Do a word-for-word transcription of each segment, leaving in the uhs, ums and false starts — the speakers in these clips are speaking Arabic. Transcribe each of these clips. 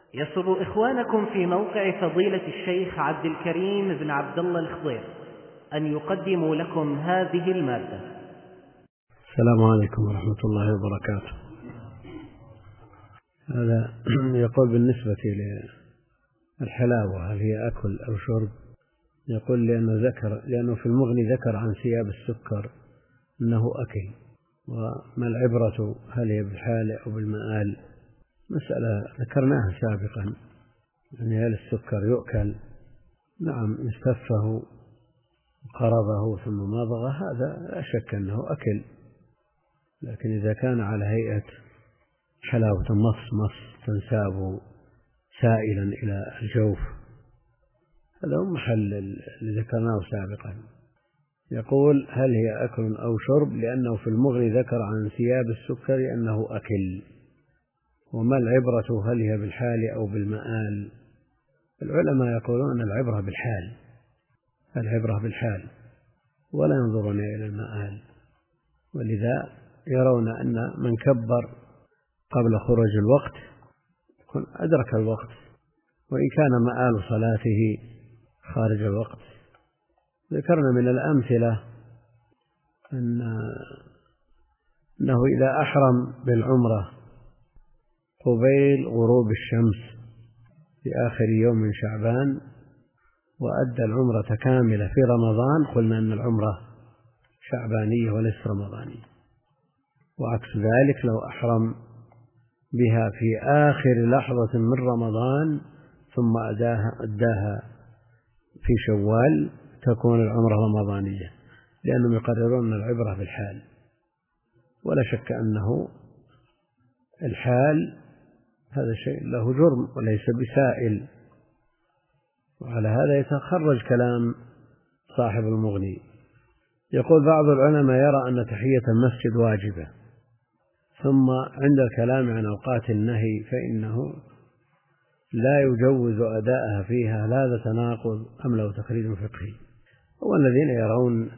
يسر إخوانكم في موقع فضيلة الشيخ عبد الكريم بن عبد الله الخضير أن يقدموا لكم هذه المادة. السلام عليكم ورحمة الله وبركاته. هذا يقول بالنسبة للحلاوة هل هي أكل أو شرب؟ يقول لأنه ذكر لأنه في المغني ذكر عن ثياب السكر أنه أكل، وما العبرة هل هي بالحال أو بالمآل؟ مسألة ذكرناها سابقا، يعني هل السكر يؤكل؟ نعم، استفه وقرضه ثم مضغه هذا لا شك أنه أكل، لكن إذا كان على هيئة حلاوة مص مص تنساب سائلا إلى الجوف هذا هو محل اللي ذكرناه سابقا. يقول هل هي أكل أو شرب؟ لأنه في المغني ذكر عن ثياب السكر أنه أكل، وما العبرة هل هي بالحال أو بالمآل؟ العلماء يقولون العبرة بالحال، العبرة بالحال ولا ينظرون إلى المآل، ولذا يرون أن من كبر قبل خروج الوقت يكون أدرك الوقت، وإن كان مآل صلاته خارج الوقت. ذكرنا من الأمثلة أن أنه إذا أحرم بالعمرة قبيل غروب الشمس في آخر يوم من شعبان وأدى العمرة كاملة في رمضان، قلنا أن العمرة شعبانية وليس رمضانية. وعكس ذلك لو أحرم بها في آخر لحظة من رمضان ثم أداها, أداها في شوال تكون العمرة رمضانية، لأنهم يقررون العبرة بالحال، ولا شك أنه الحال هذا شيء له جرم وليس بسائل، وعلى هذا يتخرج كلام صاحب المغني. يقول بعض العلماء يرى أن تحية المسجد واجبة، ثم عند الكلام عن أوقات النهي فإنه لا يجوز أداءها فيها، لا هذا تناقض أم له تقرير فقهي؟ هو الذين يرون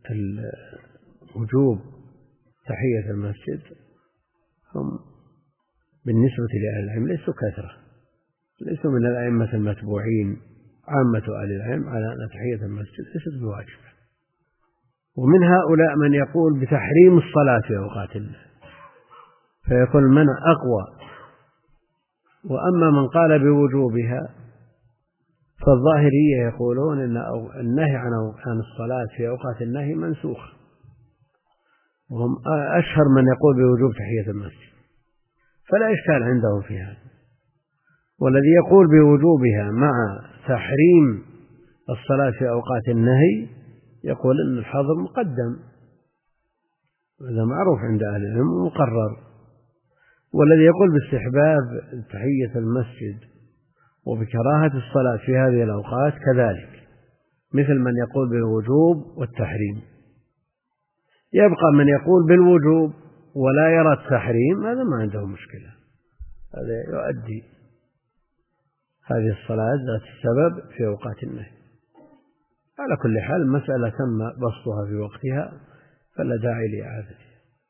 وجوب تحية المسجد هم بالنسبة لأهل العلم ليسوا كثرة، ليسوا من الأئمة المتبوعين. عامة أهل العلم على أن تحية المسجد ليست بواجبة، ومن هؤلاء من يقول بتحريم الصلاة في أوقات النهي، فيكون المنع أقوى. وأما من قال بوجوبها فالظاهرية يقولون إن النهي عن الصلاة في أوقات النهي منسوخ، وهم أشهر من يقول بوجوب تحية المسجد، فلا إشكال عندهم في هذا. والذي يقول بوجوبها مع تحريم الصلاة في أوقات النهي يقول إن الحظر مقدم، هذا معروف عند أهل العلم ومقرر. والذي يقول باستحباب تحية المسجد وبكراهة الصلاة في هذه الأوقات كذلك، مثل من يقول بالوجوب والتحريم. يبقى من يقول بالوجوب ولا يرى التحريم، هذا ما عنده مشكلة، هذا يؤدي هذه الصلاة ذات السبب في أوقات النهي. على كل حال المسألة تم بسطها في وقتها فلا داعي لإعادتها.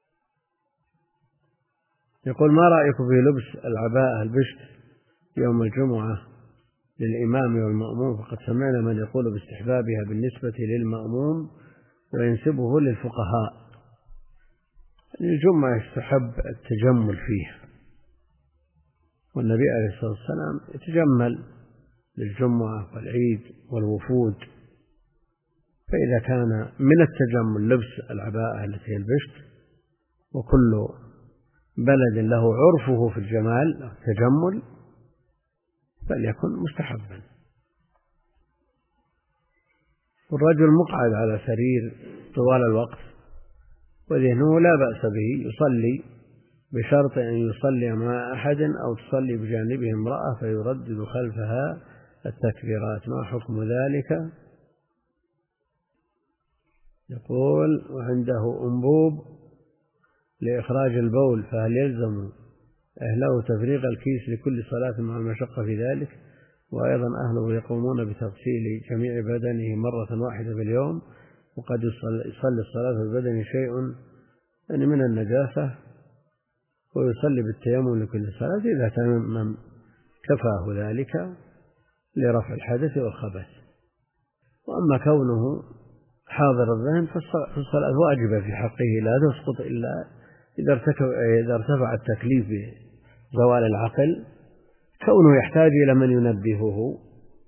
يقول ما رأيكم في لبس العباءة البشت يوم الجمعة للإمام والمأموم؟ فقد سمعنا من يقول باستحبابها بالنسبة للمأموم وينسبه للفقهاء. الجمعة يستحب التجمل فيها، والنبي عليه الصلاة والسلام يتجمل للجمعة والعيد والوفود، فإذا كان من التجمل لبس العباءة التي هي البشت، وكل بلد له عرفه في الجمال التجمل، فليكن مستحبا. والرجل مقعد على سرير طوال الوقت وذهنه لا بأس به، يصلي بشرط أن يصلي مع أحد أو تصلي بجانبه امرأة فيردد خلفها التكبيرات، ما حكم ذلك؟ يقول وعنده أنبوب لإخراج البول، فهل يلزم أهله تفريغ الكيس لكل صلاة مع المشقة في ذلك؟ وأيضا أهله يقومون بتغسيل جميع بدنه مرة واحدة في اليوم، وقد يصلي الصلاة في بدنه شيء يعني من النجاسة ويصلي بالتيمم لكل صلاة. إذا تيمم كفاه ذلك لرفع الحدث والخبث. وأما كونه حاضر الذهن فالصلاة واجبة في حقه لا تسقط إلا إذا ارتفع التكليف بزوال العقل، كونه يحتاج إلى من ينبهه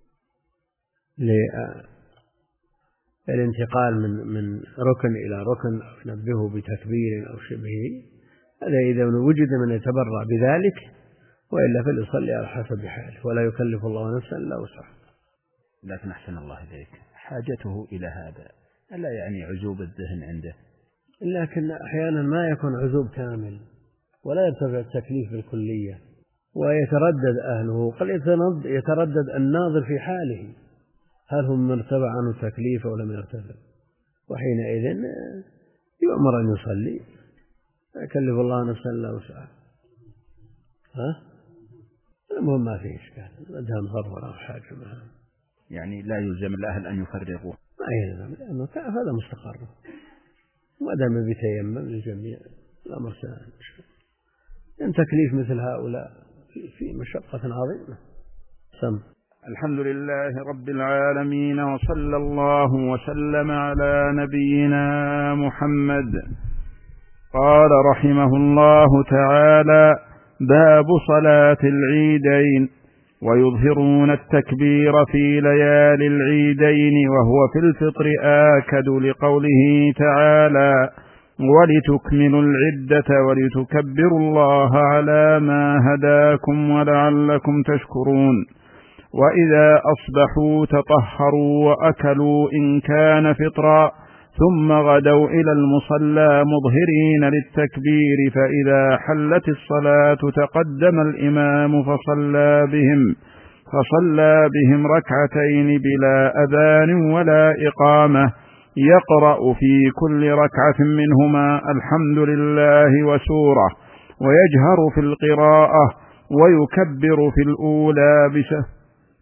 للانتقال من من ركن إلى ركن أو ينبهه بتكبير أو شبهه، هذا إذا وجد من يتبرع بذلك، وإلا فليصلي على حسب حاله ولا يكلف الله نفسا إلا وسعها. لكن أحسن الله إليك حاجته إلى هذا ألا يعني عزوب الذهن عنده، لكن أحيانا ما يكون عزوب كامل ولا يرتفع التكليف بالكلية ويتردد أهله، قد يتردد الناظر في حاله هل هم ارتفع عنه التكليف أو لم يرتفع، وحينئذ يؤمر أن يصلي، يكلف الله نفسا إلا وسعها. ها؟ المهم ما فيه إشكال، الأذهان ضر ولا حاجة معها، يعني لا يلزم الأهل أن يفرغوا، ما يلزم لأنه هذا مستقر، ما دام بيتيمم للجميع الأمر سهل. إن تكليف مثل هؤلاء في مشقة عظيمة. سم. الحمد لله رب العالمين، وصلى الله وسلم على نبينا محمد. قال رحمه الله تعالى: باب صلاة العيدين. ويظهرون التكبير في ليالي العيدين وهو في الفطر آكد، لقوله تعالى: ولتكملوا العدة ولتكبروا الله على ما هداكم ولعلكم تشكرون. وإذا أصبحوا تطهروا وأكلوا إن كان فطرا، ثم غدوا إلى المصلى مظهرين للتكبير، فإذا حلت الصلاة تقدم الإمام فصلى بهم فصلى بهم ركعتين بلا أذان ولا إقامة، يقرأ في كل ركعة منهما الحمد لله وسورة، ويجهر في القراءة، ويكبر في الأولى بس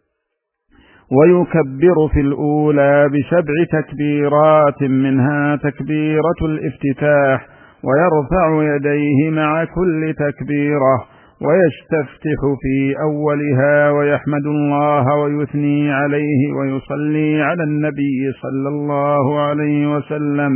ويكبر في الأولى بسبع تكبيرات، منها تكبيرة الافتتاح، ويرفع يديه مع كل تكبيرة، ويستفتح في أولها، ويحمد الله ويثني عليه، ويصلي على النبي صلى الله عليه وسلم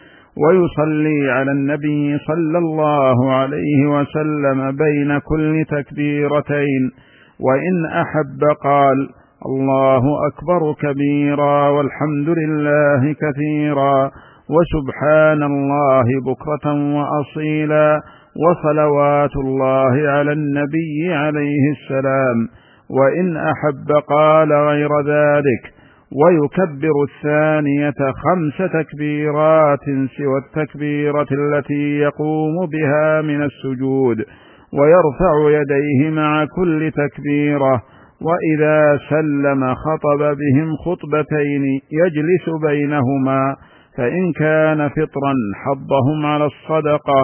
ويصلي على النبي صلى الله عليه وسلم بين كل تكبيرتين. وإن أحب قال: الله أكبر كبيرا، والحمد لله كثيرا، وسبحان الله بكرة وأصيلا، وصلوات الله على النبي عليه السلام. وإن أحب قال غير ذلك، ويكبر الثانية خمس تكبيرات سوى التكبيرة التي يقوم بها من السجود، ويرفع يديه مع كل تكبيرة. وإذا سلم خطب بهم خطبتين يجلس بينهما، فإن كان فطرا حضهم على الصدقة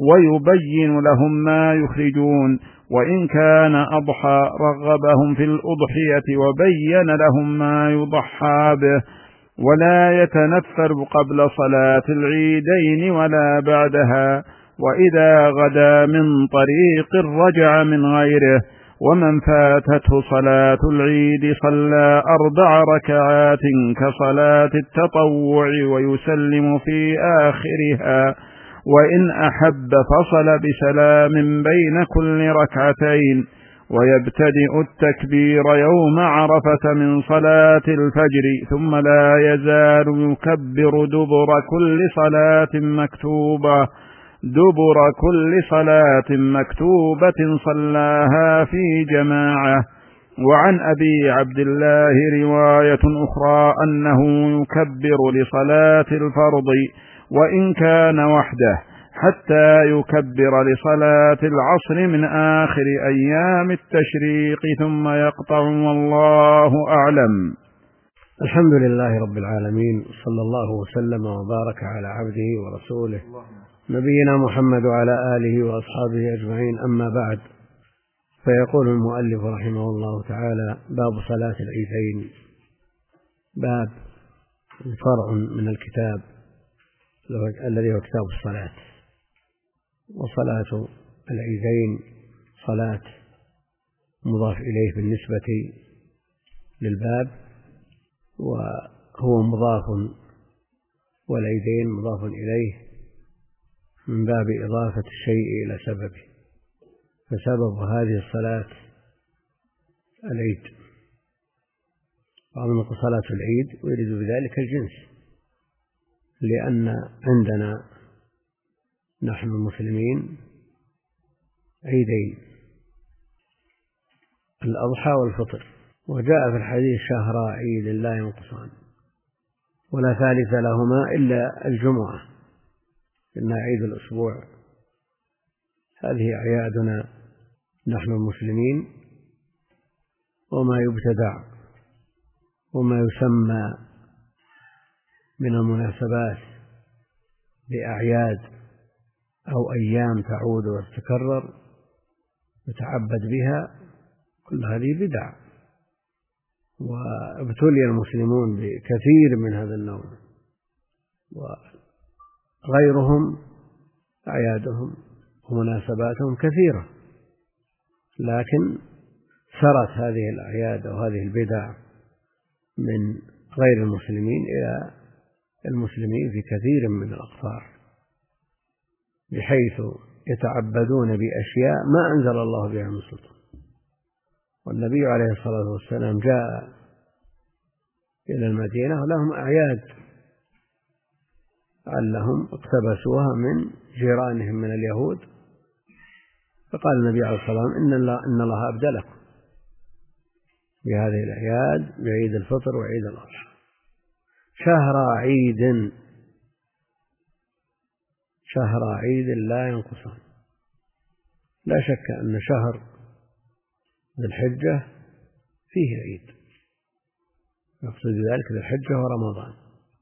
ويبين لهم ما يخرجون، وإن كان أضحى رغبهم في الأضحية وبين لهم ما يضحى به. ولا يتنفل قبل صلاة العيدين ولا بعدها. وإذا غدا من طريق رجع من غيره. ومن فاتته صلاة العيد صلى أربع ركعات كصلاة التطوع ويسلم في آخرها. وإن أحب فصل بسلام بين كل ركعتين. ويبتدئ التكبير يوم عرفة من صلاة الفجر، ثم لا يزال يكبر دبر كل صلاة مكتوبة دبر كل صلاة مكتوبة صلاها في جماعة. وعن أبي عبد الله رواية أخرى أنه يكبر لصلاة الفرض وإن كان وحده، حتى يكبر لصلاة العصر من آخر أيام التشريق ثم يقطع، والله أعلم. الحمد لله رب العالمين، صلى الله وسلم وبارك على عبده ورسوله نبينا محمد وعلى آله وأصحابه أجمعين، أما بعد. فيقول المؤلف رحمه الله تعالى: باب صلاة العيدين. باب فرع من الكتاب الذي هو كتاب الصلاة. وصلاة العيدين صلاة مضاف إليه بالنسبة للباب، وهو مضاف والعيدين مضاف إليه من باب إضافة الشيء إلى سببه، فسبب هذه الصلاة العيد، وعندما صلاة العيد ويريد بذلك الجنس، لأن عندنا نحن المسلمين عيدين، الأضحى والفطر، وجاء في الحديث شهر عيد لا ينقصان، ولا ثالث لهما إلا الجمعة إنها عيد الأسبوع. هذه أعيادنا نحن المسلمين، وما يبتدع وما يسمى من المناسبات بأعياد أو أيام تعود وتتكرر يتعبد بها، كل هذه بدع، وابتلي المسلمون بكثير من هذا النوع، وغيرهم أعيادهم ومناسباتهم كثيرة، لكن سرت هذه الأعياد أو هذه البدع من غير المسلمين إلى المسلمين في كثير من الأقطار، بحيث يتعبدون بأشياء ما أنزل الله بها من سلطان. والنبي عليه الصلاة والسلام جاء إلى المدينة ولهم أعياد علهم اقتبسوها من جيرانهم من اليهود، فقال النبي عليه الصلاة والسلام إن الله, إن الله أبدلكم بهذه الأعياد، بعيد الفطر وعيد الأضحى، شهر عيد شهر عيد لا ينقصان. لا شك أن شهر ذي الحجة فيه عيد، يقصد ذلك ذي الحجة ورمضان.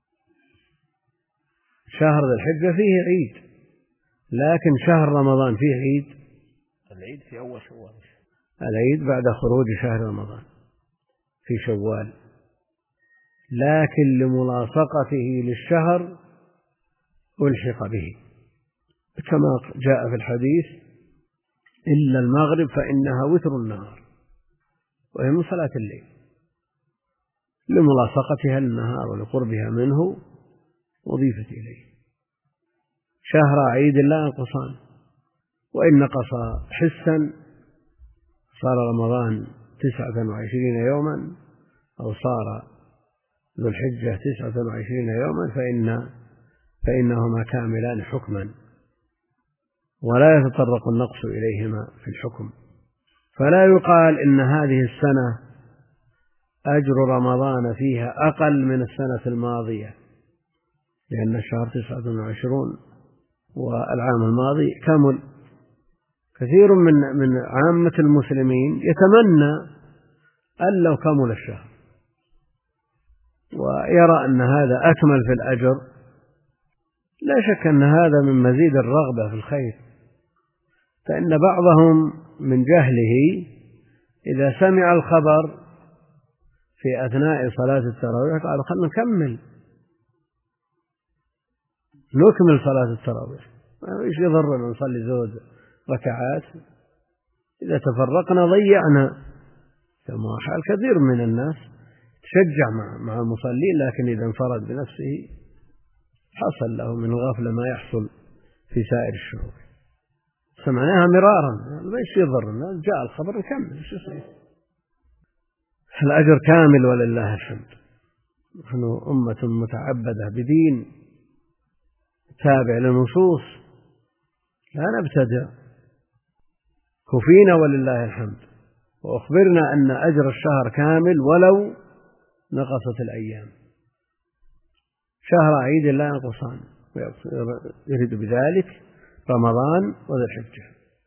شهر ذي الحجة فيه عيد، لكن شهر رمضان فيه عيد. العيد في أول شوال، العيد بعد خروج شهر رمضان في شوال، لكن لملاصقته للشهر ألحق به، كما جاء في الحديث إلا المغرب فإنها وتر النهار، وهي من صلاة الليل، لملاصقتها النهار ولقربها منه أضيفت إليه. شهر عيد لا ينقصان، وإن نقص حسا صار رمضان تسعة وعشرين يوما أو صار ذو الحجة تسعة وعشرين يوما فإن فإنهما كاملان حكما، ولا يتطرق النقص إليهما في الحكم، فلا يقال إن هذه السنة أجر رمضان فيها أقل من السنة الماضية، لأن الشهر تسعة وعشرون والعام الماضي كمل. كثير من من عامة المسلمين يتمنى أن لو كمل الشهر، ويرى أن هذا أكمل في الأجر. لا شك أن هذا من مزيد الرغبة في الخير، فإن بعضهم من جهله إذا سمع الخبر في أثناء صلاة التراويح قال خلنا نكمل نكمل صلاة التراويح، إيش يضرنا نصلي زود ركعات، إذا تفرقنا ضيعنا. كما حال كثير من الناس تشجع مع مع المصلين، لكن إذا انفرد بنفسه حصل له من الغفلة ما يحصل في سائر الشهور. سمعناها مرارا، ما إيش يضرنا، جاء الخبر نكمل، إيش يصير؟ الأجر كامل ولله الحمد. نحن أمة متعبدة بدين تابع للنصوص، لا نبتدع، كفينا ولله الحمد، وأخبرنا أن أجر الشهر كامل ولو نقصت الأيام. شهر عيد لا ينقصان، يريد بذلك رمضان وذي الحجة.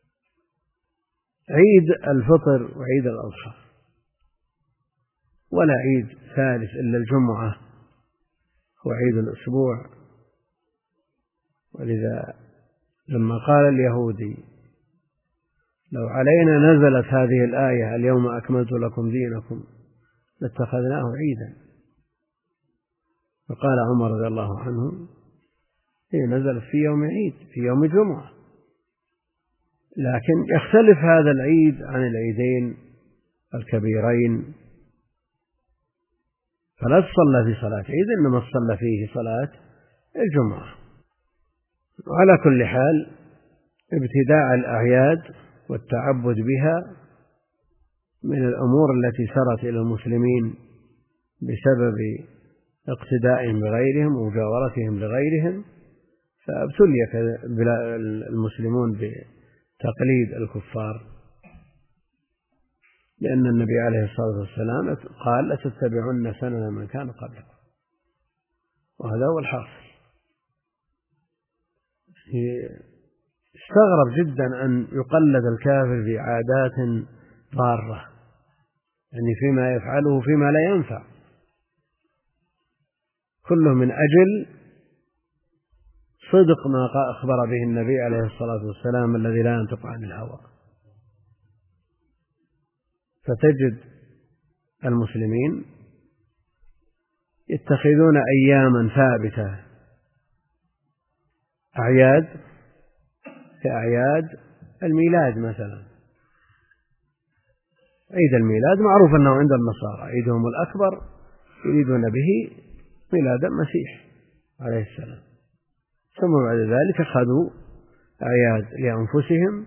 عيد الفطر وعيد الأضحى، ولا عيد ثالث إلا الجمعة وعيد الأسبوع. ولذا لما قال اليهودي لو علينا نزلت هذه الآية اليوم أكملت لكم دينكم لاتخذناه عيدا، فقال عمر رضي الله عنه هي نزلت في يوم عيد، في يوم الجمعة، لكن يختلف هذا العيد عن العيدين الكبيرين فلا تصلى في صلاة عيد، إنما تصلى فيه صلاة الجمعة. وعلى كل حال ابتداع الأعياد والتعبد بها من الأمور التي سرت إلى المسلمين بسبب اقتدائهم بغيرهم ومجاورتهم لغيرهم، فابتلي المسلمون بتقليد الكفار، لأن النبي عليه الصلاة والسلام قال لتتبعن سنن من كان قبلكم، وهذا هو الحاصل. استغرب جدا أن يقلد الكافر في عادات ضارة، يعني فيما يفعله فيما لا ينفع، كله من أجل صدق ما أخبر به النبي عليه الصلاة والسلام الذي لا ينطق عن الهوى. فتجد المسلمين يتخذون أياما ثابتة أعياد كأعياد الميلاد مثلا. عيد الميلاد معروف أنه عند النصارى عيدهم الأكبر، يريدون به ميلاد المسيح عليه السلام، ثم بعد ذلك أخذوا أعياد لأنفسهم،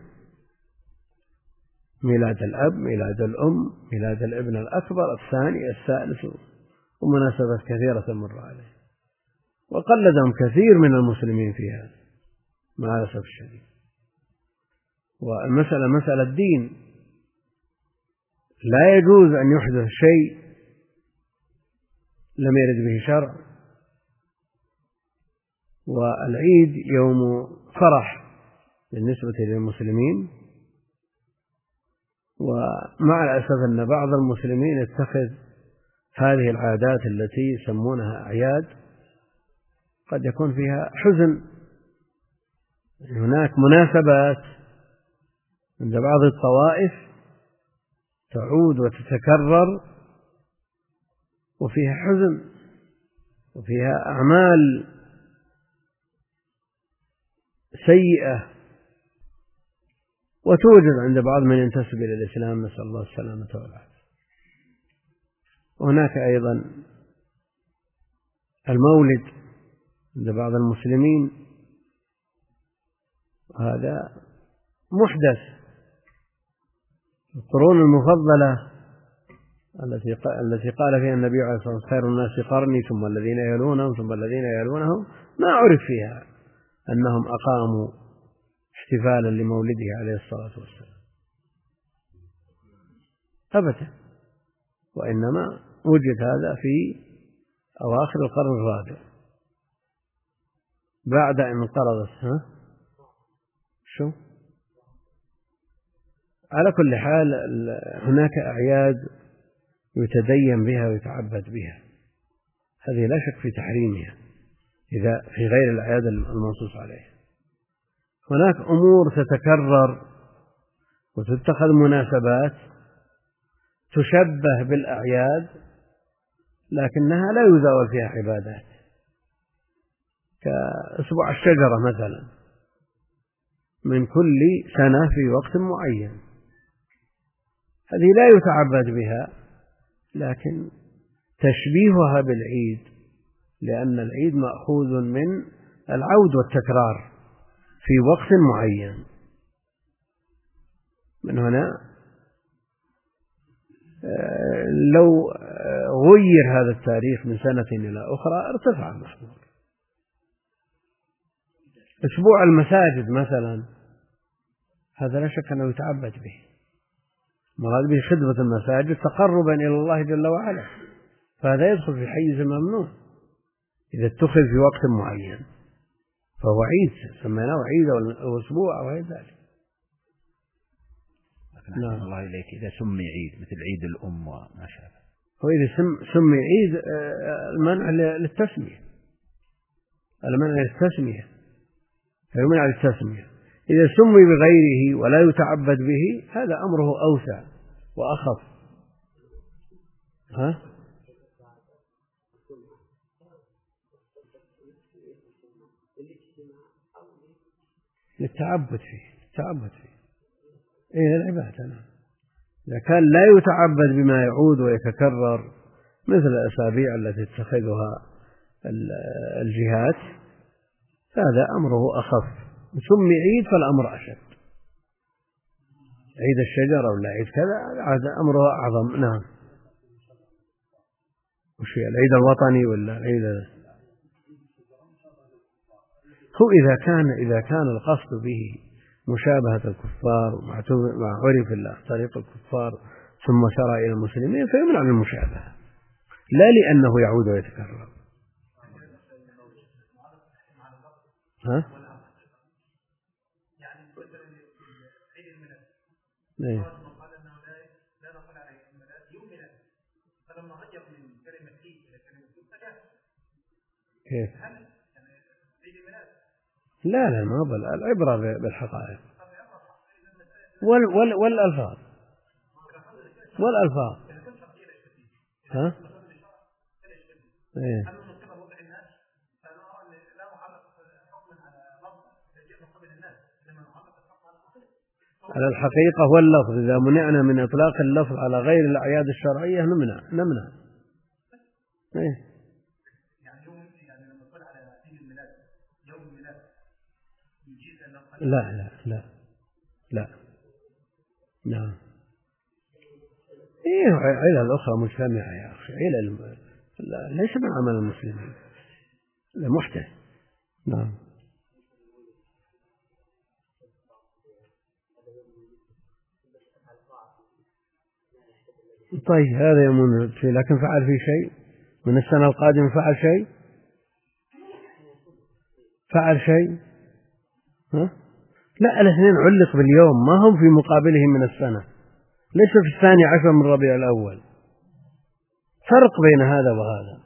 ميلاد الأب، ميلاد الأم، ميلاد الابن الأكبر، الثاني، الثالث، ومناسبات كثيرة تمر عليه، وقلدهم كثير من المسلمين في هذا مع الأسف الشديد. والمسألة مسألة الدين، لا يجوز أن يحدث شيء لم يرد به شرع. والعيد يوم فرح بالنسبة للمسلمين، ومع الأسف أن بعض المسلمين يتخذ هذه العادات التي يسمونها أعياد قد يكون فيها حزن. هناك مناسبات عند بعض الطوائف تعود وتتكرر وفيها حزن وفيها أعمال سيئة، وتوجد عند بعض من ينتسب إلى الإسلام، نسأل الله السلامة والعافية. وهناك أيضا المولد عند بعض المسلمين، هذا محدث. القرون المفضلة التي التي قال فيها النبي عليه الصلاة والسلام خير الناس قرني ثم الذين يلونهم ثم الذين يلونهم، ما عرف فيها أنهم أقاموا احتفالا لمولده عليه الصلاة والسلام أبدا، وإنما وجد هذا في أواخر القرن الرابع بعد أن انقرضت. ها شو على كل حال هناك أعياد يتدين بها ويتعبد بها، هذه لا شك في تحريمها إذا في غير الأعياد المنصوص عليها. هناك أمور تتكرر وتتخذ مناسبات تشبه بالأعياد لكنها لا يزاول فيها عبادات، كأسبوع الشجرة مثلا من كل سنة في وقت معين، هذه لا يتعبد بها لكن تشبيهها بالعيد، لأن العيد مأخوذ من العود والتكرار في وقت معين. من هنا لو غير هذا التاريخ من سنة إلى أخرى ارتفع المحظور. أسبوع المساجد مثلا هذا لا شك أنه يتعبد به، مراد به خدمة المساجد تقربا إلى الله جل وعلا، فهذا يدخل في حيز الممنوع إذا اتخذ في وقت معين، فهو عيد سميناه عيد أو أسبوع أو غير ذلك. نعم الله إليك، إذا سمي عيد مثل عيد الأم وما شابه، وإذا سمي عيد المنع للتسمية، المنع للتسمية فيمنع للتسمية. إذا سمي بغيره ولا يتعبد به هذا أمره أوسع وأخف. ها؟ للتعبد فيه، التعبد فيه إيه العبادة. إذا كان لا يتعبد بما يعود ويتكرر مثل الأسابيع التي تتخذها الجهات هذا أمره أخف. سمي عيد فالأمر أشد، عيد الشجرة ولا عيد كذا هذا أمره أعظم. نعم. وش العيد الوطني ولا العيد هو إذا كان إذا كان القصد به مشابهة الكفار وما عرف الله طريق الكفار ثم سرى إلى المسلمين فيمنع من المشابهة، لا لأنه يعود ويتكرر. ها؟ إيه؟ كيف؟ لا لا ما بل العبرة بالحقائق وال وال والألفاظ والألفاظ. ها؟ إيه؟ على الحقيقة واللفظ إذا منعنا من إطلاق اللفظ على غير الأعياد الشرعية نمنع نمنع. إيه؟ لا لا لا لا نعم. إيه علل أخرى مجتمعة يا أخي، علل ليس من عمل المسلمين، لا محدث. نعم. طيب هذا يوم شيء، لكن فعل فيه شيء من السنة القادمة، فعل شيء فعل شيء ها؟ لا الاثنين علق باليوم، ما هم في مقابله من السنة، ليس في الثاني عشر من ربيع الأول، فرق بين هذا وهذا.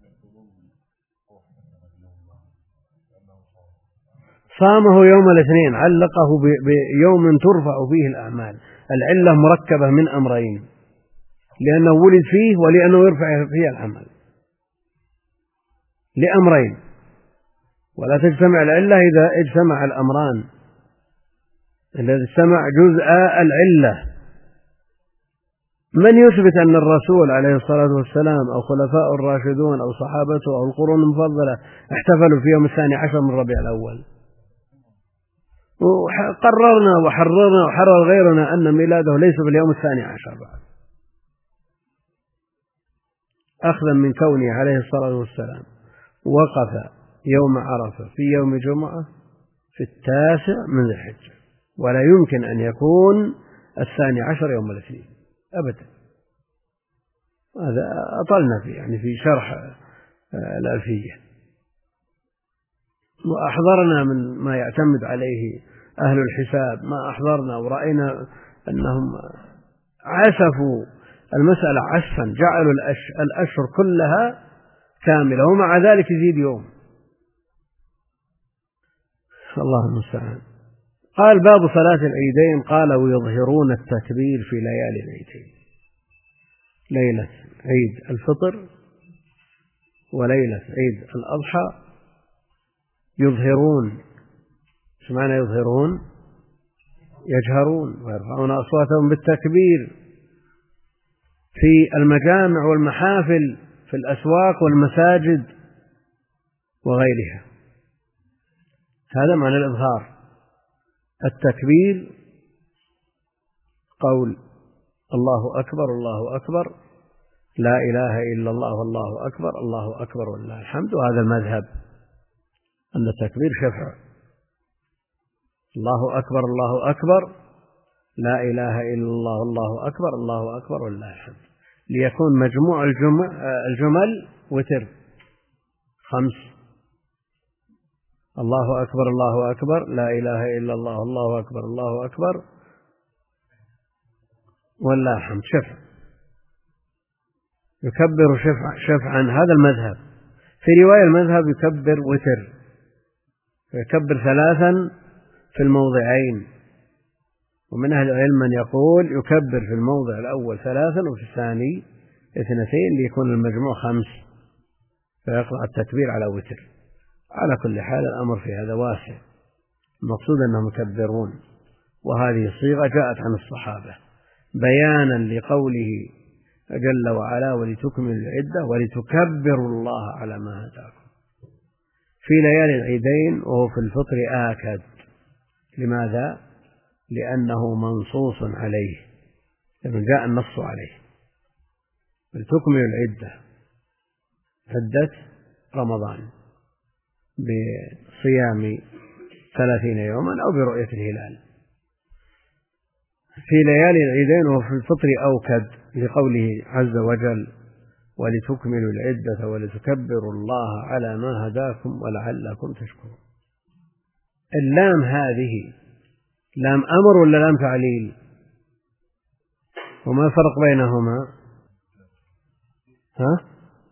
صامه يوم الاثنين علقه بيوم ترفع فيه الأعمال، العلة مركبة من أمرين، لأنه ولد فيه ولأنه يرفع فيه العمل، لأمرين، ولا تجتمع العلة إذا اجتمع الأمران، إذا اجتمع جزء العلة. من يثبت أن الرسول عليه الصلاة والسلام أو خلفاء الراشدون أو صحابته أو القرون المفضلة احتفلوا في يوم الثاني عشر من ربيع الأول؟ وقررنا وحررنا وحرر غيرنا أن ميلاده ليس في اليوم الثاني عشر بعد، أخذا من كونه عليه الصلاة والسلام وقف يوم عرفة في يوم جمعة في التاسع من ذي الحجة، ولا يمكن أن يكون الثاني عشر يوم الاثنين أبدا. هذا أطلنا فيه يعني في شرح الألفية، وأحضرنا من ما يعتمد عليه أهل الحساب ما أحضرنا، ورأينا أنهم عسفوا المسألة عسفا، جعلوا الأشهر كلها كاملة ومع ذلك يزيد يوم، الله المستعان. قال باب صلاة العيدين، قال ويظهرون التكبير في ليالي العيدين، ليلة عيد الفطر وليلة عيد الأضحى يظهرون. ايش معنى يظهرون؟ يجهرون ويرفعون أصواتهم بالتكبير في المجامع والمحافل في الأسواق والمساجد وغيرها، هذا معنى الإظهار. التكبير قول الله أكبر الله أكبر لا إله إلا الله والله أكبر الله أكبر ولله الحمد، وهذا المذهب أن التكبير شفع، الله أكبر الله أكبر لا إله إلا الله والله أكبر الله أكبر ولله الحمد، ليكون مجموع الجمل وتر خمس، الله أكبر الله أكبر لا إله إلا الله الله أكبر الله أكبر والله الحمد، شفع، يكبر شفع شفعا، هذا المذهب. في رواية المذهب يكبر وتر، يكبر ثلاثا في الموضعين، ومن أهل العلم من يقول يكبر في الموضع الأول ثلاثا وفي الثاني اثنتين ليكون المجموع خمس، فيقرأ التكبير على وتر. على كل حال الأمر في هذا واسع، المقصود أنهم يكبرون، وهذه الصيغة جاءت عن الصحابة بيانا لقوله جل وعلا ولتكملوا العدة ولتكبروا الله على ما هداكم في ليالي العيدين، وهو في الفطر آكد. لماذا؟ لأنه منصوص عليه، لأنه جاء النص عليه. ولتكملوا العدة، عدة رمضان بصيام ثلاثين يوما أو برؤية الهلال في ليالي العيدين، وفي الفطر أوكد لقوله عز وجل ولتكملوا العدة ولتكبروا الله على ما هداكم ولعلكم تشكرون. اللام هذه لام أمر ولا لام تعليل؟ وما الفرق بينهما؟ ها؟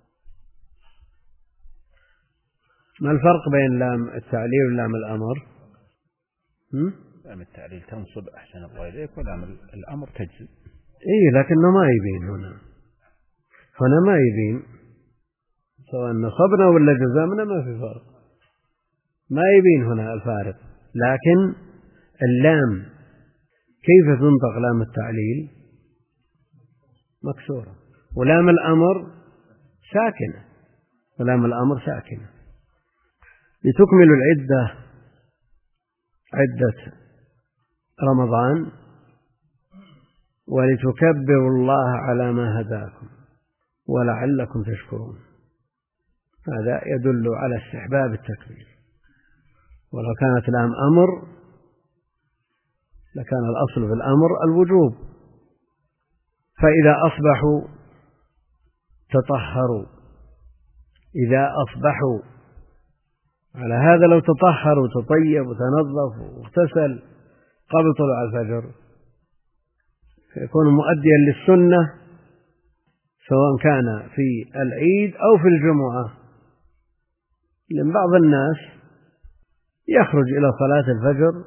ما الفرق بين لام التعليل ولام الأمر؟ هم؟ لام التعليل تنصب أحسن الله إليك، ولام الأمر تجزم. إيه، لكنه ما يبين هنا هنا ما يبين، سواء نصبنا ولا جزمنا ما في فرق، ما يبين هنا الفارق. لكن اللام كيف تنطق لام التعليل؟ مكسورة، ولام الأمر ساكنة، ولام الأمر ساكنة. لتكملوا العدة، عدة رمضان، ولتكبروا الله على ما هداكم ولعلكم تشكرون. هذا يدل على استحباب التكبير، ولو كانت لام أمر لكان الأصل في الأمر الوجوب. فإذا أصبحوا تطهروا، إذا أصبحوا، على هذا لو تطهر وتطيب وتنظف واغتسل قبل طلوع الفجر فيكون مؤديا للسنة، سواء كان في العيد أو في الجمعة. لأن بعض الناس يخرج إلى صلاة الفجر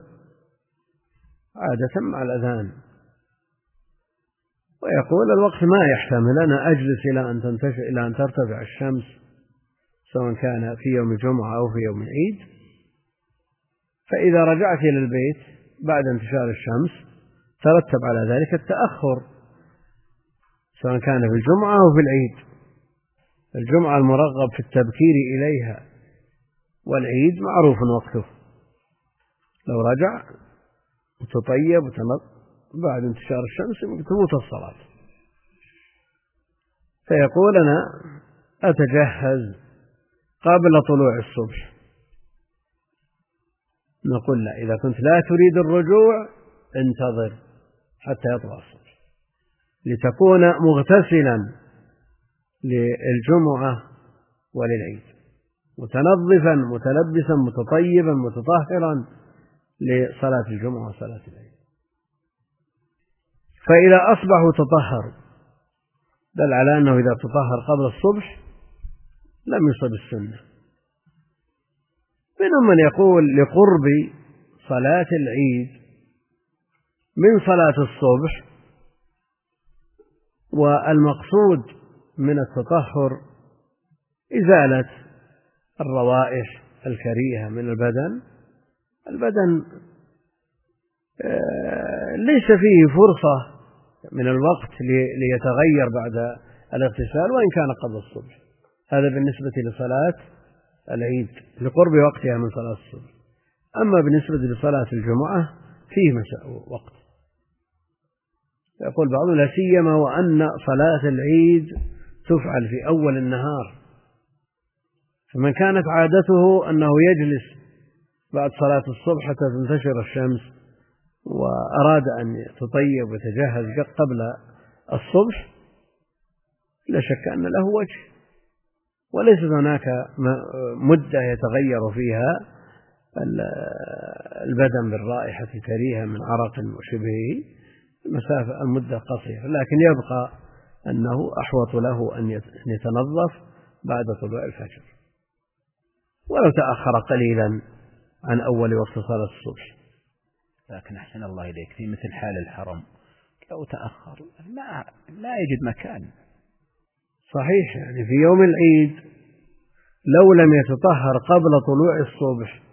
عادة مع الأذان ويقول الوقت ما يحتمل، أنا أجلس إلى أن تنتشر إلى أن ترتفع الشمس، سواء كان في يوم الجمعة أو في يوم العيد. فإذا رجعت إلى البيت بعد انتشار الشمس ترتب على ذلك التأخر، سواء كان في الجمعة أو في العيد. الجمعة المرغب في التبكير إليها، والعيد معروف وقته. لو رجع وتطيب وتنظف بعد انتشار الشمس تفوت الصلاة، فيقول أنا أتجهز قبل طلوع الصبح. نقول لا، إذا كنت لا تريد الرجوع انتظر حتى يطلع الصبح لتكون مغتسلا للجمعة وللعيد، متنظفا متلبسا متطيبا متطهرا لصلاة الجمعة وصلاة العيد. فإذا أصبحوا تطهروا دل على أنه إذا تطهر قبل الصبح لم يصب السنة. منهم من يقول لقرب صلاة العيد من صلاة الصبح، والمقصود من التطهر إزالة الروائح الكريهة من البدن. البدن ليس فيه فرصة من الوقت ليتغير بعد الاغتسال وإن كان قبل الصبح. هذا بالنسبة لصلاة العيد لقرب وقتها من صلاة الصبح. أما بالنسبة لصلاة الجمعة فيه وقت. يقول بعضهم لا سيما وأن صلاة العيد تفعل في أول النهار، فمن كانت عادته أنه يجلس بعد صلاة الصبح حتى تنتشر الشمس وأراد أن يتطيب ويتجهز قبل الصبح لا شك أن له وجه، وليس هناك مدة يتغير فيها البدن بالرائحة الكريهة من عرق وشبهه، مسافة المدة قصيرة، لكن يبقى أنه أحوط له أن يتنظف بعد طلوع الفجر ولو تأخر قليلا عن أول وقت صلاة الصبح. لكن أحسن الله إليك في مثل حال الحرم لو تأخر ما لا يجد مكان. صحيح، يعني في يوم العيد لو لم يتطهر قبل طلوع الصبح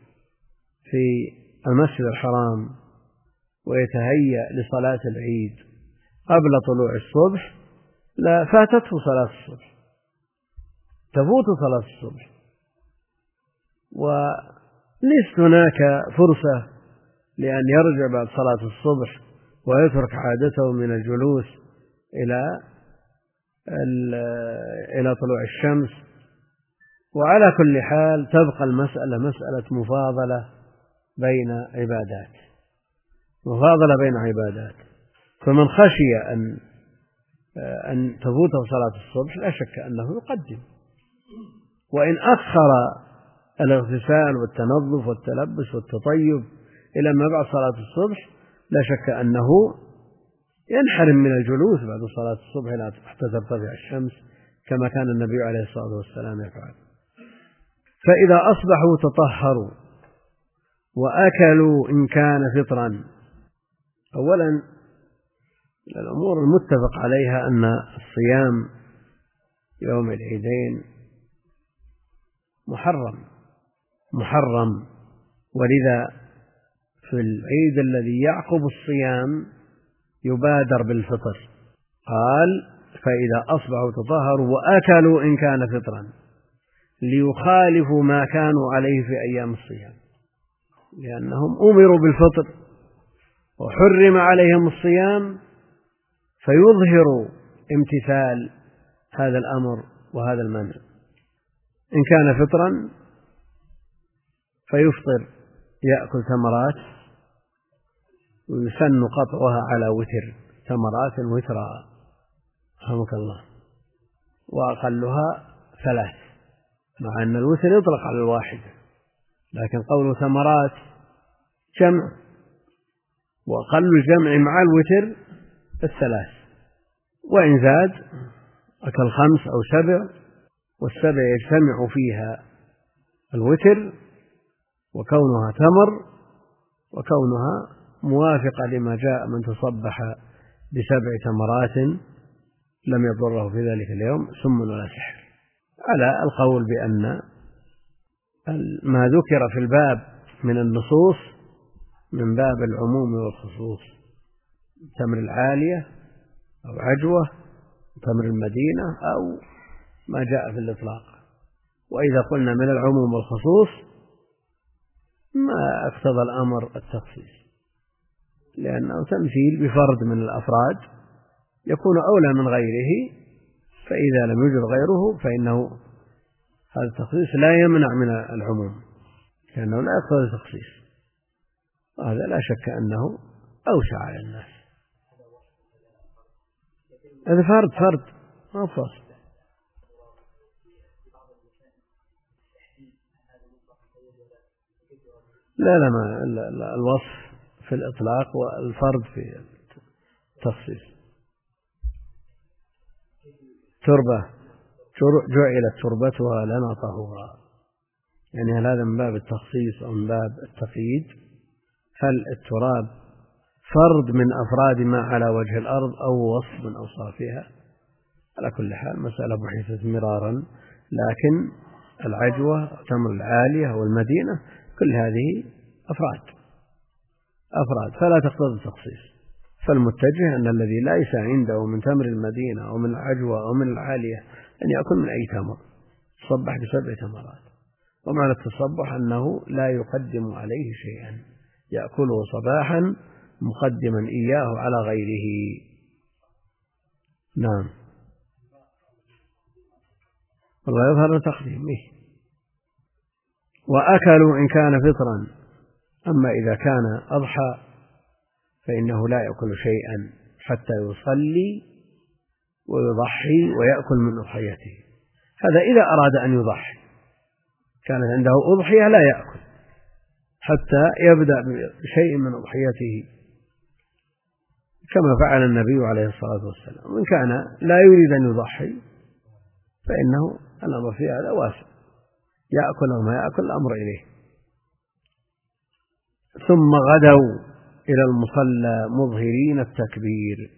في المسجد الحرام ويتهيأ لصلاة العيد قبل طلوع الصبح لا فاتته صلاة الصبح، تفوت صلاة الصبح، وليس هناك فرصة لأن يرجع بعد صلاة الصبح ويترك عادته من الجلوس إلى إلى طلوع الشمس. وعلى كل حال تبقى المسألة مسألة مفاضلة بين عبادات، مفاضلة بين عبادات. فمن خشي أن أن تفوته صلاة الصبح لا شك أنه يقدم، وإن أخر الاغتسال والتنظف والتلبس والتطيب إلى ما بعد صلاة الصبح لا شك أنه ينحرم من الجلوس بعد صلاة الصبح حتى ترتفع الشمس كما كان النبي عليه الصلاة والسلام يفعل. فإذا أصبحوا تطهروا وأكلوا إن كان فطرا. أولا الأمور المتفق عليها أن الصيام يوم العيدين محرم محرم ولذا في العيد الذي يعقب الصيام يبادر بالفطر. قال فإذا أصبحوا تطهروا وأكلوا إن كان فطرا ليخالفوا ما كانوا عليه في أيام الصيام، لأنهم أمروا بالفطر وحرم عليهم الصيام، فيظهر امتثال هذا الأمر وهذا المنع. إن كان فطرا فيفطر يأكل ثمرات ويسن قطعها على وتر، ثمرات وترا رحمك الله، وأقلها ثلاث، مع أن الوتر يطلق على الواحد، لكن قول ثمرات جمع، وأقل الجمع مع الوتر الثلاث، وإن زاد أكل خمس أو سبع، والسبع يجتمع فيها الوتر وكونها تمر وكونها موافقة لما جاء من تصبح بسبع تمرات لم يضره في ذلك اليوم سم ولا سحر، على القول بأن ما ذكر في الباب من النصوص من باب العموم والخصوص، تمر العالية أو عجوة، تمر المدينة، أو ما جاء في الإطلاق. وإذا قلنا من العموم والخصوص ما اقتضى الأمر التخصيص، لأنه تمثيل بفرد من الأفراد يكون أولى من غيره، فإذا لم يوجد غيره فإنه هذا التخصيص لا يمنع من العموم، لأنه لا يقتضي التخصيص، وهذا لا شك أنه أوسع على الناس. هذا فرد فرد ما فصل. لا لا ما الوصف في الإطلاق والفرد في التخصيص. تربة جعلت تربتها لنا طهورا، يعني هل هذا من باب التخصيص أو من باب التقييد؟ هل التراب فرد من أفراد ما على وجه الأرض أو وصف من أوصافها؟ على كل حال مسألة بحثت مرارا، لكن العجوة تمر العالية والمدينة كل هذه أفراد أفراد فلا تقتضي التخصيص. فالمتجه أن الذي ليس عنده من تمر المدينة أو من العجوة أو من العالية أن يأكل من أي تمر، تصبح بسبع تمرات. ومعنى التصبح أنه لا يقدم عليه شيئا، يأكله صباحا مقدما إياه على غيره. نعم، والله يظهر تقديمه. وأكلوا إن كان فطرا، أما إذا كان أضحى فإنه لا يأكل شيئا حتى يصلي ويضحي ويأكل من أضحيته. هذا إذا أراد أن يضحي، كانت عنده أضحية لا يأكل حتى يبدأ بشيء من أضحيته كما فعل النبي عليه الصلاة والسلام. وإن كان لا يريد أن يضحي فإنه الأمر في هذا واسع، يأكل أو ما يأكل الأمر إليه. ثم غدوا إلى المصلى مظهرين التكبير.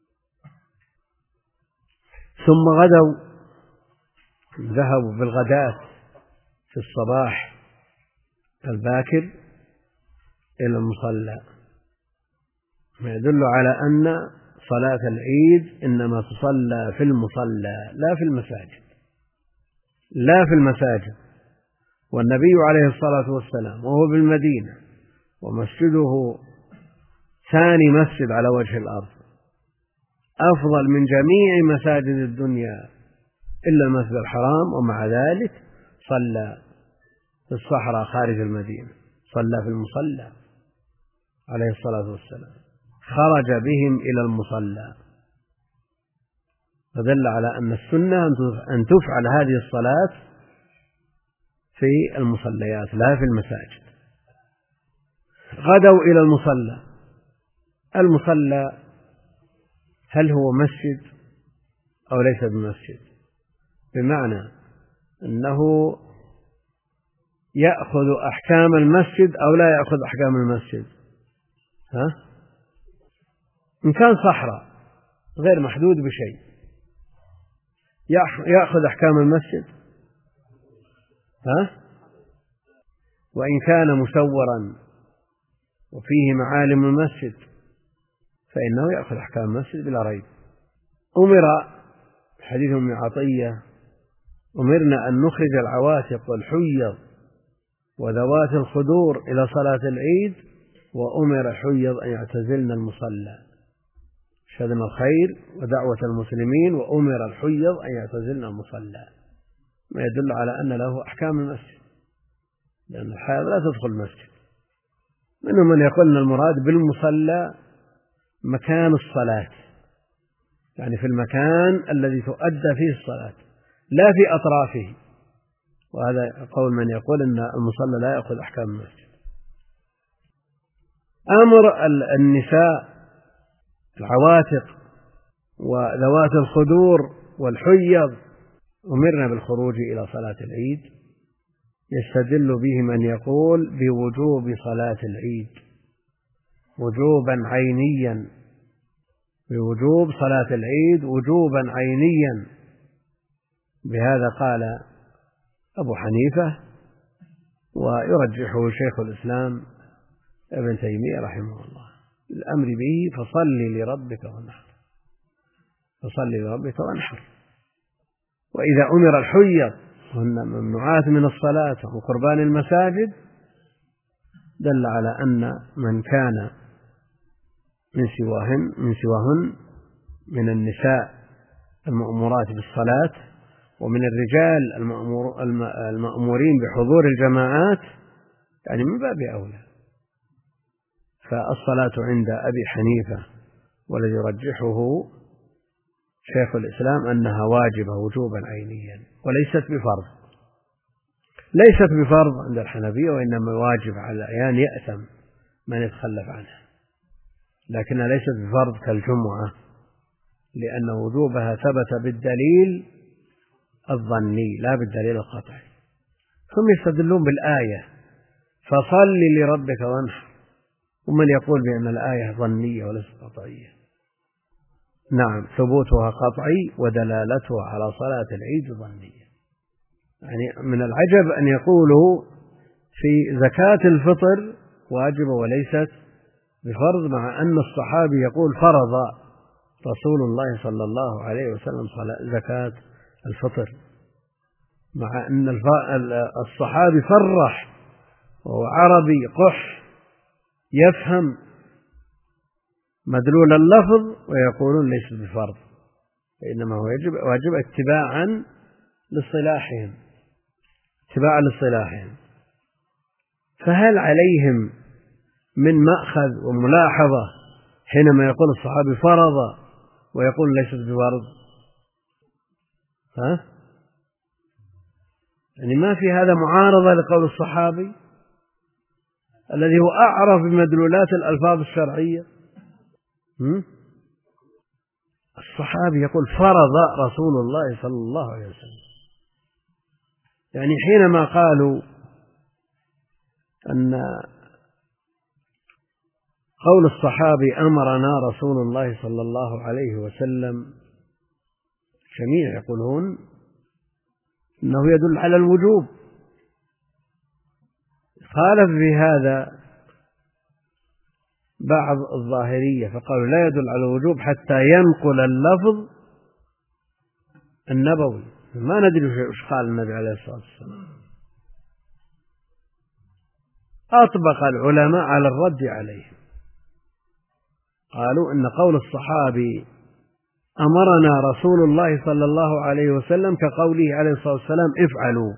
ثم غدوا، ذهبوا بالغداة في الصباح الباكر إلى المصلى، ما يدل على أن صلاة العيد إنما تصلى في المصلى لا في المساجد، لا في المساجد. والنبي عليه الصلاة والسلام وهو بالمدينة ومسجده ثاني مسجد على وجه الأرض أفضل من جميع مساجد الدنيا إلا المسجد الحرام، ومع ذلك صلى في الصحراء خارج المدينة، صلى في المصلى عليه الصلاة والسلام، خرج بهم إلى المصلى، فدل على أن السنة أن تفعل هذه الصلاة في المصليات لا في المساجد. غدوا إلى المصلى. المصلى هل هو مسجد أو ليس بمسجد؟ بمعنى أنه يأخذ أحكام المسجد أو لا يأخذ أحكام المسجد؟ ها؟ إن كان صحراء غير محدود بشيء يأخذ أحكام المسجد، ها؟ وإن كان مسورا وفيه معالم المسجد فإنه يأخذ أحكام المسجد بلا ريب. أمر حديث ابن عطية أمرنا أن نخرج العواتق والحيض وذوات الخدور إلى صلاة العيد، وأمر الحيض أن يعتزلن المصلى، شهدنا الخير ودعوة المسلمين، وأمر الحيض أن يعتزلن المصلى، ما يدل على أن له أحكام المسجد، لأن الحائض لا تدخل المسجد. منهم من يقول أن المراد بالمصلى مكان الصلاة، يعني في المكان الذي تؤدى فيه الصلاة لا في أطرافه، وهذا قول من يقول أن المصلى لا يأخذ أحكام المسجد. أمر النساء العواتق وذوات الخدور والحيض أمرنا بالخروج إلى صلاة العيد، يستدل به من يقول بوجوب صلاة العيد وجوبا عينيا، بوجوب صلاة العيد وجوبا عينيا. بهذا قال أبو حنيفة، ويرجحه شيخ الإسلام ابن تيمية رحمه الله، الأمر به فصل لربك وانحر، فصل لربك وانحر. وإذا أمر الحيض هن ممنوعات من الصلاة وقربان المساجد دل على أن من كان من سواهن من سواهن من النساء المأمورات بالصلاة ومن الرجال المأمور المأمورين بحضور الجماعات يعني من باب أولى. فالصلاة عند أبي حنيفة والذي يرجحه شيخ الإسلام أنها واجبة وجوبا عينيا وليست بفرض، ليست بفرض عند الحنفية، وإنما واجب على الأعيان يأثم من يتخلف عنها، لكنها ليست بفرض كالجمعة، لأن وجوبها ثبت بالدليل الظني لا بالدليل القطعي. ثم يستدلون بالآية فصل لربك وانحر، ومن يقول بأن الآية ظنية وليست قطعية. نعم، ثبوتها قطعي ودلالتها على صلاة العيد ظنية. يعني من العجب أن يقولوا في زكاة الفطر واجبة وليست بفرض، مع أن الصحابي يقول فرض رسول الله صلى الله عليه وسلم زكاة الفطر، مع أن الصحابي فرح وهو عربي قح يفهم مدلول اللفظ ويقولون ليس بفرض، إنما هو يجب واجب اتباعا لاصطلاحهم، اتباعا لاصطلاحهم. فهل عليهم من مأخذ وملاحظة حينما يقول الصحابي فرض ويقول ليست بفرض؟ ها؟ يعني ما في هذا معارضة لقول الصحابي الذي هو أعرف بمدلولات الألفاظ الشرعية. الصحابي يقول فرض رسول الله صلى الله عليه وسلم، يعني حينما قالوا أن قول الصحابي أمرنا رسول الله صلى الله عليه وسلم، جميع يقولون أنه يدل على الوجوب. خالف في هذا بعض الظاهرية فقالوا لا يدل على الوجوب حتى ينقل اللفظ النبوي، ما ندري وش قال النبي عليه الصلاة والسلام. أطبق العلماء على الرد عليه، قالوا إن قول الصحابي أمرنا رسول الله صلى الله عليه وسلم كقوله عليه الصلاة والسلام افعلوا.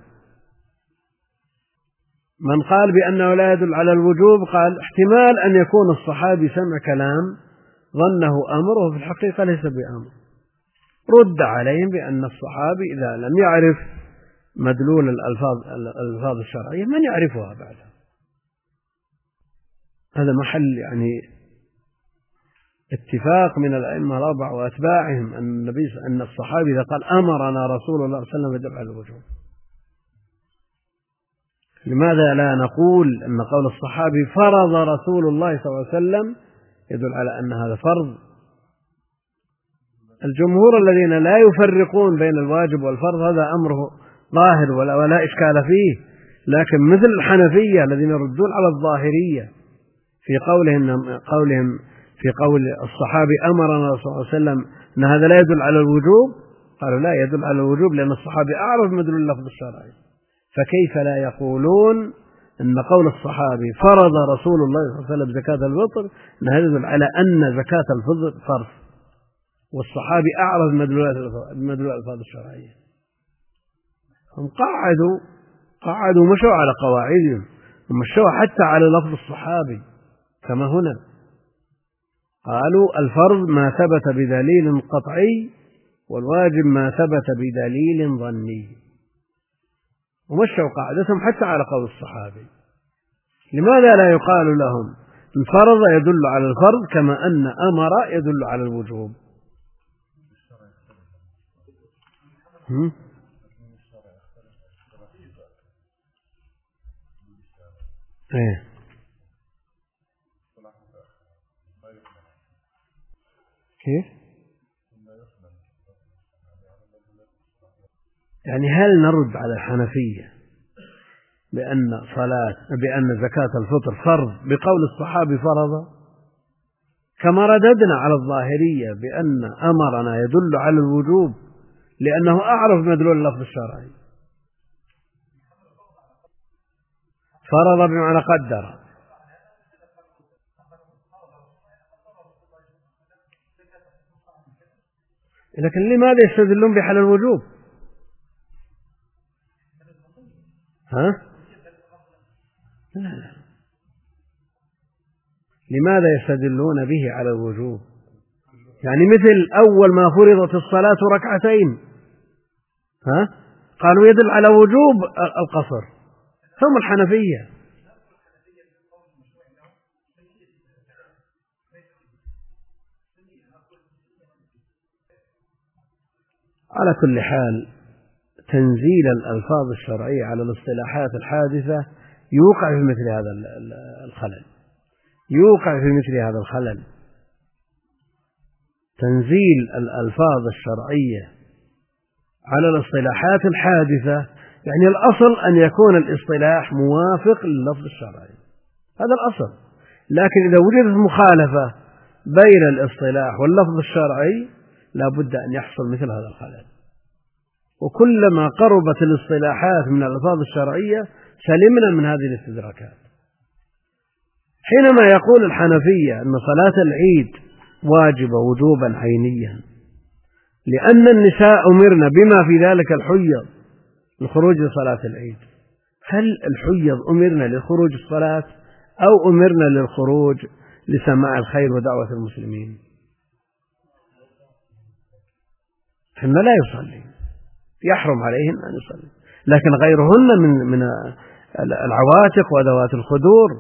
من قال بأنه لا يدل على الوجوب قال احتمال أن يكون الصحابي سمع كلام ظنه أمره في الحقيقة ليس بأمر. رد عليهم بأن الصحابي إذا لم يعرف مدلول الألفاظ, الألفاظ الشرعية من يعرفها بعدها؟ هذا محل يعني اتفاق من الأئمة الأربعة وأتباعهم أن النبي أن الصحابي إذا قال أمرنا رسول الله صلى الله عليه وسلم يدل على الوجوب. لماذا لا نقول أن قول الصحابي فرض رسول الله صلى الله عليه وسلم يدل على أن هذا فرض؟ الجمهور الذين لا يفرقون بين الواجب والفرض هذا أمره ظاهر ولا, ولا إشكال فيه، لكن مثل الحنفية الذين يردون على الظاهرية في قولهم, قولهم في قول الصحابي أمرنا صلى الله عليه وسلم أن هذا لا يدل على الوجوب، قالوا لا يدل على الوجوب لأن الصحابي أعرف مدلول اللفظ الشرعي. فكيف لا يقولون أن قول الصحابي فرض رسول الله صلى الله عليه وسلم زكاة الفطر أن هذا يدل على أن زكاة الفطر فرض، والصحابي أعرف مدلول الألفاظ الشرعية. هم قاعدوا قاعدوا مشوا على قواعدهم ومشوا حتى على لفظ الصحابي كما هنا قالوا الفرض ما ثبت بدليل قطعي والواجب ما ثبت بدليل ظني، ومشوا قاعدتهم حتى على قول الصحابي. لماذا لا يقال لهم الفرض يدل على الفرض كما أن أمر يدل على الوجوب؟ هم؟ ايه كيف؟ يعني هل نرد على الحنفية بأن صلاة بأن زكاة الفطر فرض بقول الصحابي فرض، كما رددنا على الظاهرية بأن أمرنا يدل على الوجوب لأنه أعرف مدلول اللفظ الشرعي؟ فرض بمعنى قدر. لكن لماذا يستدلون بحال الوجوب؟ ها؟ لا لا. لماذا يستدلون به على الوجوب؟ يعني مثل أول ما فرضت الصلاة ركعتين، ها؟ قالوا يدل على وجوب القصر. ثم الحنفية على كل حال تنزيل الألفاظ الشرعية على الاصطلاحات الحادثة يوقع في مثل هذا الخلل، يوقع في مثل هذا الخلل. تنزيل الألفاظ الشرعية على الاصطلاحات الحادثة يعني الأصل أن يكون الاصطلاح موافق لللفظ الشرعي، هذا الأصل. لكن إذا وجدت مخالفة بين الاصطلاح واللفظ الشرعي لا بد أن يحصل مثل هذا الخلل. وكلما قربت الاصطلاحات من الألفاظ الشرعية سلمنا من هذه الاستدراكات. حينما يقول الحنفية أن صلاة العيد واجبة وجوبا عينيا لأن النساء أمرنا بما في ذلك الحيض لخروج لصلاة العيد، هل الحيض أمرنا لخروج الصلاة أو أمرنا للخروج لسماع الخير ودعوة المسلمين؟ حين لا يصلي يحرم عليهن أن يصلي، لكن غيرهن من من العواتق وذوات الخدور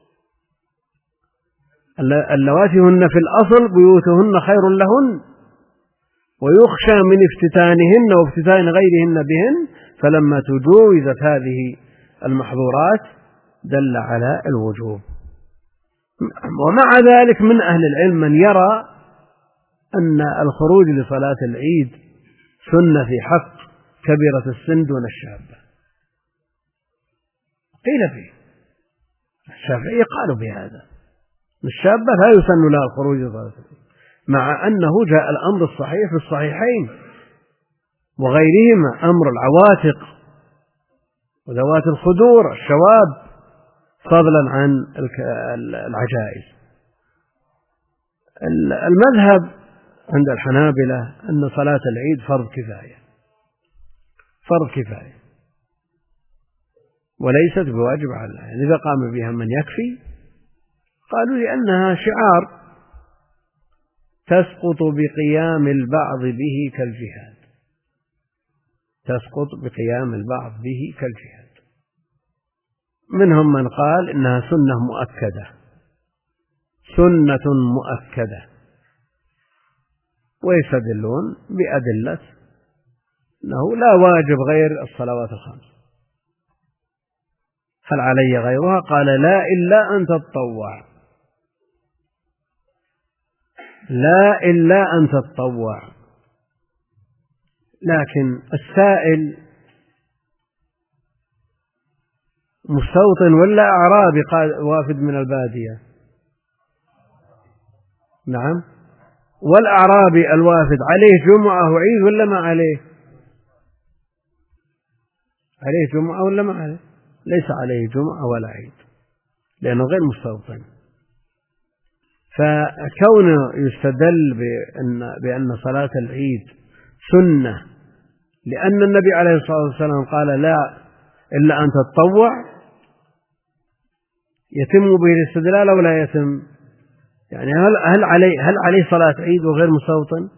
اللواتي هن في الأصل بيوتهن خير لهن ويخشى من افتتانهن وافتتان غيرهن بهن، فلما تجوزت هذه المحظورات دل على الوجوب. ومع ذلك من أهل العلم من يرى أن الخروج لصلاة العيد سنة في حق كبيرة السن دون الشابة، قيل فيه الشافعية قالوا بهذا، الشابة لا يسن لها الخروج صلاة العيد، مع أنه جاء الأمر الصحيح في الصحيحين وغيرهما أمر العواتق وذوات الخدور الشواب فضلا عن العجائز. المذهب عند الحنابلة أن صلاة العيد فرض كفاية فرض كفاية وليست بواجب على الله، يعني إذا قام بها من يكفي. قالوا لأنها شعار تسقط بقيام البعض به كالجهاد تسقط بقيام البعض به كالجهاد. منهم من قال إنها سنة مؤكدة سنة مؤكدة ويستدلون بأدلة أنه لا واجب غير الصلوات الخمس. هل علي غيرها؟ قال لا إلا أن تتطوع لا إلا أن تتطوع. لكن السائل مستوطن ولا أعرابي وافد من البادية؟ نعم. والأعرابي الوافد عليه جمعة وعيد ولا ما عليه؟ عليه جمعة ولا ما عليه؟ ليس عليه جمعة ولا عيد لأنه غير مستوطن. فكونه يستدل بأن, بأن صلاة العيد سنة لأن النبي عليه الصلاة والسلام قال لا إلا أن تتطوع، يتم به الاستدلال أو لا يتم؟ يعني هل, هل, عليه هل عليه صلاة عيد وغير مستوطن؟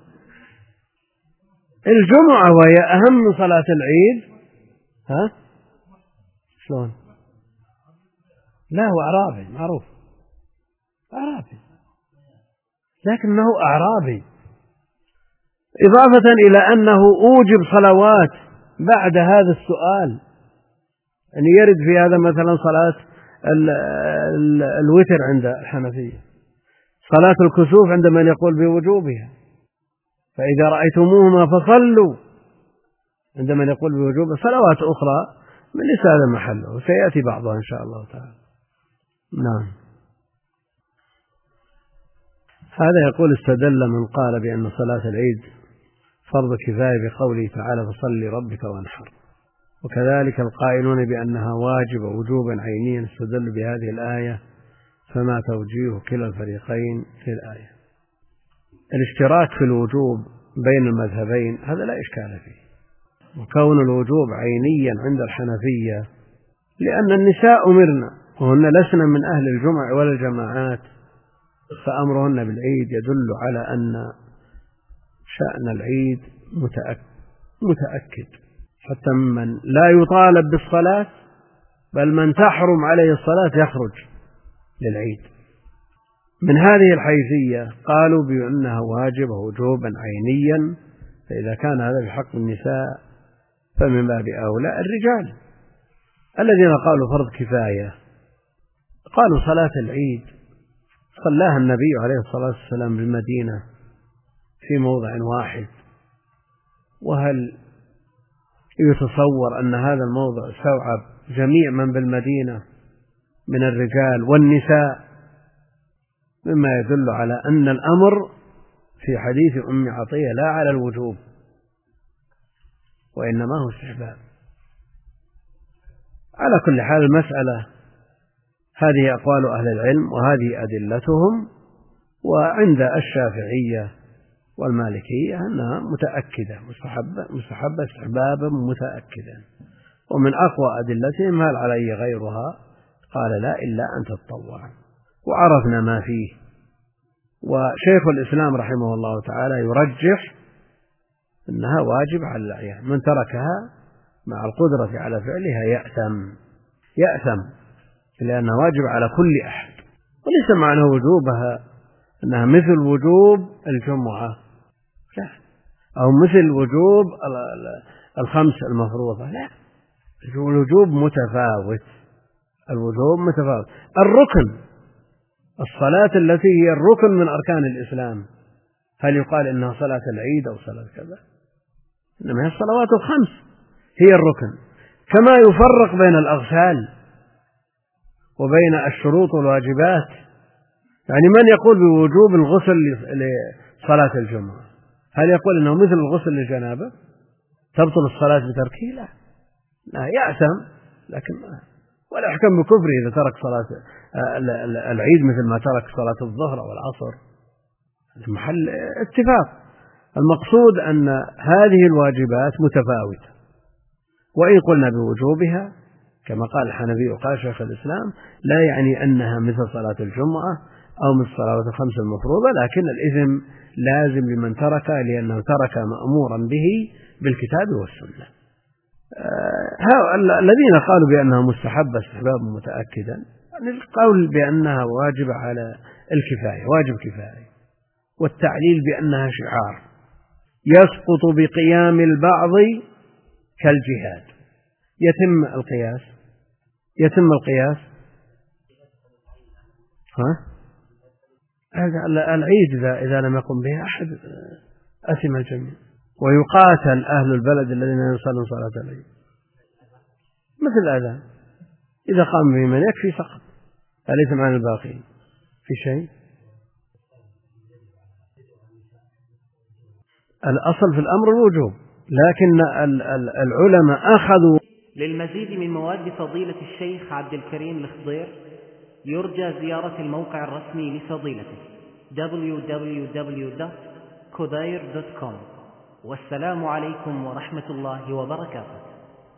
الجمعة وهي أهم من صلاة العيد. ها شلون؟ لا هو أعرابي معروف أعرابي لكنه أعرابي، إضافة إلى أنه أوجب صلوات بعد هذا السؤال. أن يعني يرد في هذا مثلا صلاة ال ال الوتر عند الحنفية، صلاة الكسوف عند من يقول بوجوبها، فإذا رأيتموهما فصلوا عند من يقول بوجوبها. صلوات أخرى من ليس هذا محله سيأتي بعضها إن شاء الله تعالى. نعم. هذا يقول استدل من قال بأن صلاة العيد فرض كفاية بقوله تعالى فصل لربك وانحر، وكذلك القائلون بأنها واجب وجوبا عينيا استدل بهذه الآية، فما توجيه كلا الفريقين في الآية. الاشتراك في الوجوب بين المذهبين هذا لا إشكال فيه، وكون الوجوب عينيا عند الحنفية لأن النساء أمرنا وهن لسن من أهل الجمع ولا الجماعات، فأمرهن بالعيد يدل على أن شأن العيد متأكد، حتى من لا يطالب بالصلاة بل من تحرم عليه الصلاة يخرج للعيد. من هذه الحيثية قالوا بأنها واجبة وجوبا عينيا، فإذا كان هذا بحق النساء فمن باب أولى الرجال. الذين قالوا فرض كفاية قالوا صلاة العيد صلاها النبي عليه الصلاة والسلام بالمدينة في موضع واحد، وهل يتصور أن هذا الموضع استوعب جميع من بالمدينة من الرجال والنساء؟ مما يدل على أن الأمر في حديث أم عطية لا على الوجوب وإنما هو استحباب. على كل حال المسألة هذه أقوال أهل العلم وهذه أدلتهم، وعند الشافعية والمالكية أنها متأكدة مستحبة مستحبة استحبابا متأكدا. ومن أقوى أدلتهم هل علي غيرها؟ قال لا إلا أن تتطوع، وعرفنا ما فيه. وشيخ الإسلام رحمه الله تعالى يرجح أنها واجب على الأعيان، من تركها مع القدرة على فعلها يأثم يأثم لأنها واجب على كل أحد، وليس معنى وجوبها أنها مثل وجوب الجمعة لا، أو مثل وجوب الخمس المفروضة لا، الوجوب متفاوت الوجوب متفاوت. الركن الصلاة التي هي الركن من أركان الإسلام هل يقال إنها صلاة العيد أو صلاة كذا؟ إنما هي الصلوات الخمس هي الركن، كما يفرق بين الأغسال وبين الشروط والواجبات. يعني من يقول بوجوب الغسل لصلاة الجمعة هل يقول أنه مثل الغسل للجنابة تبطل الصلاة بتركه؟ لا لا يأثم، لكن ولا يحكم بكفره إذا ترك صلاة العيد مثل ما ترك صلاة الظهر أو العصر. محل اتفاق. المقصود أن هذه الواجبات متفاوتة، وإن قلنا بوجوبها كما قال الحنفي وقال شيخ الإسلام لا يعني أنها مثل صلاة الجمعة أو مثل الصلوات الخمس المفروضة، لكن الإثم لازم لمن ترك لأنه ترك مأمورا به بالكتاب والسنة. آه الذين قالوا بأنها مستحبة استحباب متأكدا، يعني القول بأنها واجب على الكفاية، واجب كفاية، والتعليل بأنها شعار يسقط بقيام البعض كالجهاد. يتم القياس يتم القياس ها؟ العيد إذا, إذا لم يقم به أحد أثم الجميع، ويقاتل أهل البلد الذين يصلون صلاة العيد مثل الأذان، إذا قام به من يكفي سقط، أليس معنى الباقين في شيء؟ الأصل في الأمر الوجوب، لكن العلماء أخذوا. للمزيد من مواد فضيلة الشيخ عبد الكريم الخضير يرجى زيارة الموقع الرسمي لفضيلته دبليو دبليو دبليو دوت كوداير دوت كوم. والسلام عليكم ورحمة الله وبركاته.